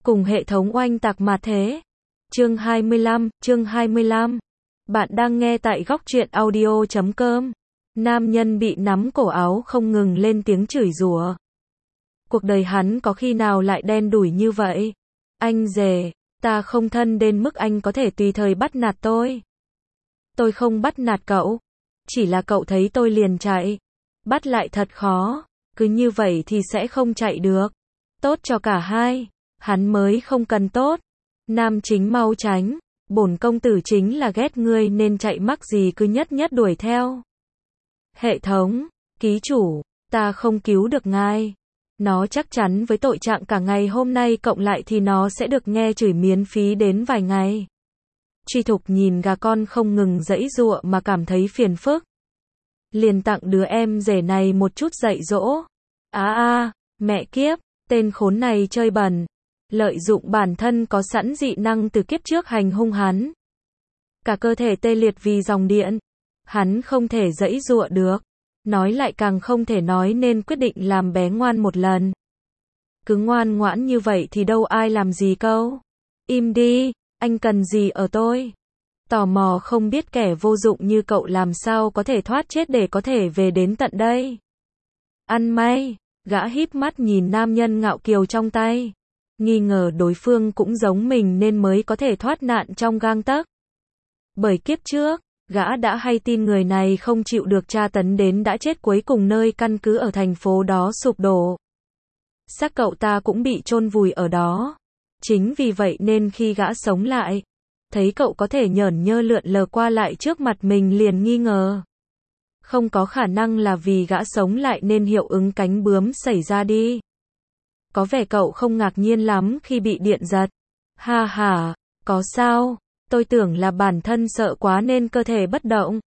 cùng hệ thống oanh tạc mà thế. Chương 25. Bạn đang nghe tại góc truyện audio.com. Nam nhân bị nắm cổ áo không ngừng lên tiếng chửi rủa. Cuộc đời hắn có khi nào lại đen đủi như vậy? Anh rể, ta không thân đến mức anh có thể tùy thời bắt nạt tôi. Tôi không bắt nạt cậu. Chỉ là cậu thấy tôi liền chạy. Bắt lại thật khó. Cứ như vậy thì sẽ không chạy được. Tốt cho cả hai. Hắn mới không cần tốt. Nam chính mau tránh. Bổn công tử chính là ghét ngươi nên chạy mắc gì cứ nhất đuổi theo. Hệ thống, ký chủ, ta không cứu được ngài. Nó chắc chắn với tội trạng cả ngày hôm nay cộng lại thì nó sẽ được nghe chửi miễn phí đến vài ngày. Truy Thục nhìn gà con không ngừng giãy giụa mà cảm thấy phiền phức. Liền tặng đứa em rể này một chút dạy dỗ. Mẹ kiếp, tên khốn này chơi bẩn. Lợi dụng bản thân có sẵn dị năng từ kiếp trước hành hung hắn. Cả cơ thể tê liệt vì dòng điện. Hắn không thể giãy giụa được. Nói lại càng không thể nói nên quyết định làm bé ngoan một lần. Cứ ngoan ngoãn như vậy thì đâu ai làm gì câu. Im đi, anh cần gì ở tôi? Tò mò không biết kẻ vô dụng như cậu làm sao có thể thoát chết để có thể về đến tận đây. Ăn may, gã híp mắt nhìn nam nhân ngạo kiều trong tay. Nghi ngờ đối phương cũng giống mình nên mới có thể thoát nạn trong gang tấc. Bởi kiếp trước, gã đã hay tin người này không chịu được tra tấn đến đã chết cuối cùng nơi căn cứ ở thành phố đó sụp đổ. Xác cậu ta cũng bị chôn vùi ở đó. Chính vì vậy nên khi gã sống lại, thấy cậu có thể nhởn nhơ lượn lờ qua lại trước mặt mình liền nghi ngờ. Không có khả năng là vì gã sống lại nên hiệu ứng cánh bướm xảy ra đi. Có vẻ cậu không ngạc nhiên lắm khi bị điện giật. Ha ha, có sao? Tôi tưởng là bản thân sợ quá nên cơ thể bất động.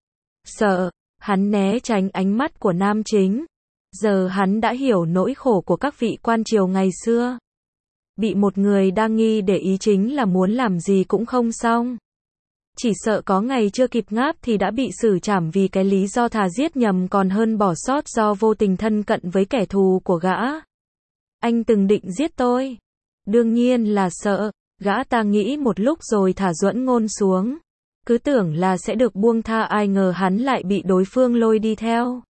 Sợ, hắn né tránh ánh mắt của nam chính. Giờ hắn đã hiểu nỗi khổ của các vị quan triều ngày xưa. Bị một người đa nghi để ý chính là muốn làm gì cũng không xong. Chỉ sợ có ngày chưa kịp ngáp thì đã bị xử trảm vì cái lý do thà giết nhầm còn hơn bỏ sót do vô tình thân cận với kẻ thù của gã. Anh từng định giết tôi. Đương nhiên là sợ. Gã ta nghĩ một lúc rồi thả duẫn ngôn xuống. Cứ tưởng là sẽ được buông tha ai ngờ hắn lại bị đối phương lôi đi theo.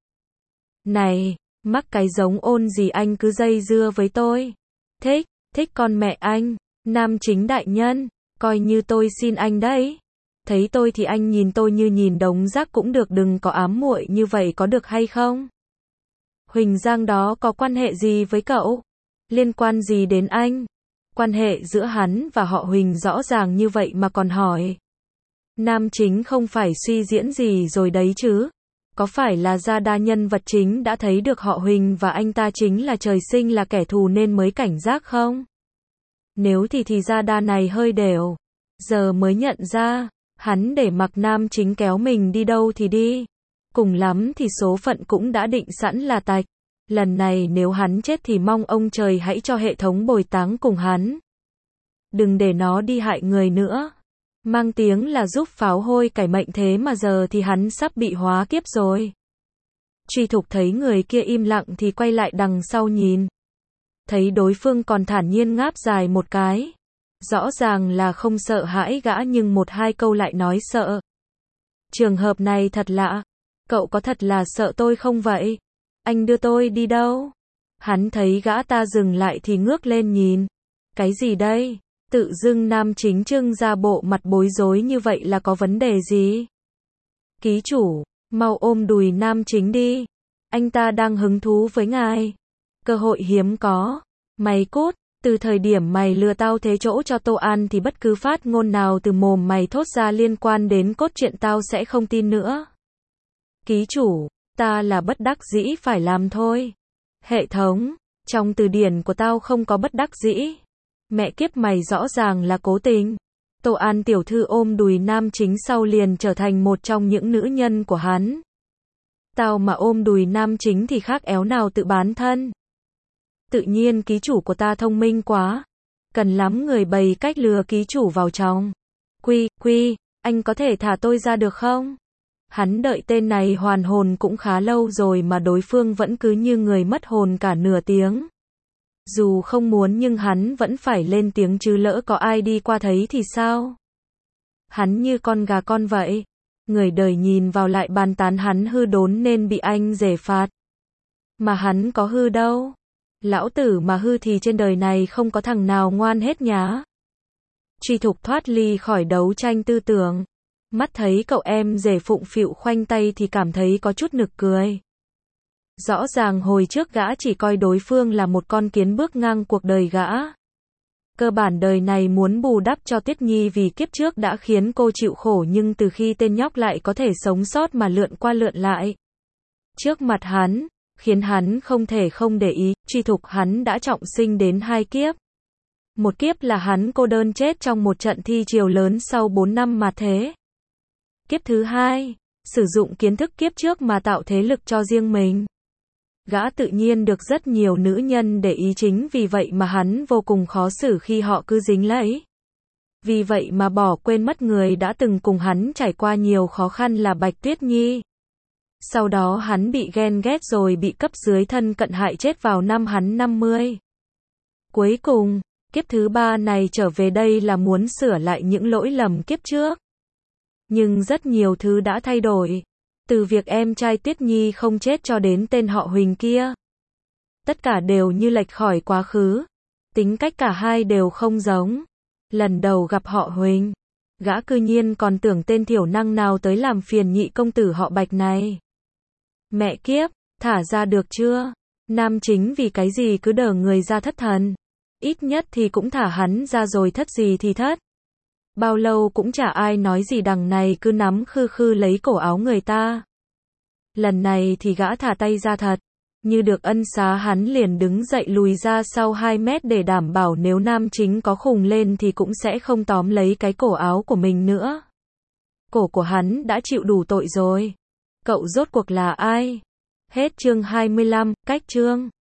Này, mắc cái giống ôn gì anh cứ dây dưa với tôi. Thích con mẹ anh. Nam chính đại nhân, coi như tôi xin anh đấy. Thấy tôi thì anh nhìn tôi như nhìn đống rác cũng được, đừng có ám muội như vậy có được hay không? Huỳnh Giang đó có quan hệ gì với cậu? Liên quan gì đến anh? Quan hệ giữa hắn và họ Huỳnh rõ ràng như vậy mà còn hỏi. Nam chính không phải suy diễn gì rồi đấy chứ? Có phải là gia đa nhân vật chính đã thấy được họ Huỳnh và anh ta chính là trời sinh là kẻ thù nên mới cảnh giác không? Nếu thì gia đa này hơi đều. Giờ mới nhận ra, hắn để mặc nam chính kéo mình đi đâu thì đi. Cùng lắm thì số phận cũng đã định sẵn là tạch. Lần này nếu hắn chết thì mong ông trời hãy cho hệ thống bồi táng cùng hắn. Đừng để nó đi hại người nữa. Mang tiếng là giúp pháo hôi cải mệnh thế mà giờ thì hắn sắp bị hóa kiếp rồi. Truy Thục thấy người kia im lặng thì quay lại đằng sau nhìn. Thấy đối phương còn thản nhiên ngáp dài một cái. Rõ ràng là không sợ hãi gã nhưng một hai câu lại nói sợ. Trường hợp này thật lạ. Cậu có thật là sợ tôi không vậy? Anh đưa tôi đi đâu? Hắn thấy gã ta dừng lại thì ngước lên nhìn. Cái gì đây? Tự dưng nam chính trưng ra bộ mặt bối rối như vậy là có vấn đề gì? Ký chủ, mau ôm đùi nam chính đi. Anh ta đang hứng thú với ngài. Cơ hội hiếm có. Mày cút, từ thời điểm mày lừa tao thế chỗ cho Tô An thì bất cứ phát ngôn nào từ mồm mày thốt ra liên quan đến cốt truyện tao sẽ không tin nữa. Ký chủ, ta là bất đắc dĩ phải làm thôi. Hệ thống, trong từ điển của tao không có bất đắc dĩ. Mẹ kiếp mày rõ ràng là cố tình. Tô An tiểu thư ôm đùi nam chính sau liền trở thành một trong những nữ nhân của hắn. Tao mà ôm đùi nam chính thì khác éo nào tự bán thân. Tự nhiên ký chủ của ta thông minh quá. Cần lắm người bày cách lừa ký chủ vào trong. Quy, anh có thể thả tôi ra được không? Hắn đợi tên này hoàn hồn cũng khá lâu rồi mà đối phương vẫn cứ như người mất hồn cả nửa tiếng. Dù không muốn nhưng hắn vẫn phải lên tiếng chứ lỡ có ai đi qua thấy thì sao? Hắn như con gà con vậy. Người đời nhìn vào lại bàn tán hắn hư đốn nên bị anh rể phạt. Mà hắn có hư đâu. Lão tử mà hư thì trên đời này không có thằng nào ngoan hết nhá. Tri Thục thoát ly khỏi đấu tranh tư tưởng. Mắt thấy cậu em rể phụng phịu khoanh tay thì cảm thấy có chút nực cười. Rõ ràng hồi trước gã chỉ coi đối phương là một con kiến bước ngang cuộc đời gã. Cơ bản đời này muốn bù đắp cho Tuyết Nhi vì kiếp trước đã khiến cô chịu khổ, nhưng từ khi tên nhóc lại có thể sống sót mà lượn qua lượn lại trước mặt hắn, khiến hắn không thể không để ý. Tri Thục hắn đã trọng sinh đến 2 kiếp. Một kiếp là hắn cô đơn chết trong một trận thi triều lớn sau 4 năm mà thế. Kiếp thứ 2, sử dụng kiến thức kiếp trước mà tạo thế lực cho riêng mình. Gã tự nhiên được rất nhiều nữ nhân để ý, chính vì vậy mà hắn vô cùng khó xử khi họ cứ dính lấy. Vì vậy mà bỏ quên mất người đã từng cùng hắn trải qua nhiều khó khăn là Bạch Tuyết Nhi. Sau đó hắn bị ghen ghét rồi bị cấp dưới thân cận hại chết vào năm hắn 50. Cuối cùng, kiếp thứ 3 này trở về đây là muốn sửa lại những lỗi lầm kiếp trước. Nhưng rất nhiều thứ đã thay đổi. Từ việc em trai Tuyết Nhi không chết cho đến tên họ Huỳnh kia. Tất cả đều như lệch khỏi quá khứ. Tính cách cả hai đều không giống. Lần đầu gặp họ Huỳnh, gã cư nhiên còn tưởng tên thiểu năng nào tới làm phiền nhị công tử họ Bạch này. Mẹ kiếp, thả ra được chưa? Nam chính vì cái gì cứ đờ người ra thất thần. Ít nhất thì cũng thả hắn ra rồi, thất gì thì thất. Bao lâu cũng chả ai nói gì, đằng này cứ nắm khư khư lấy cổ áo người ta. Lần này thì gã thả tay ra thật. Như được ân xá, hắn liền đứng dậy lùi ra sau 2 mét để đảm bảo nếu nam chính có khùng lên thì cũng sẽ không tóm lấy cái cổ áo của mình nữa. Cổ của hắn đã chịu đủ tội rồi. Cậu rốt cuộc là ai? Hết chương 25, cách chương.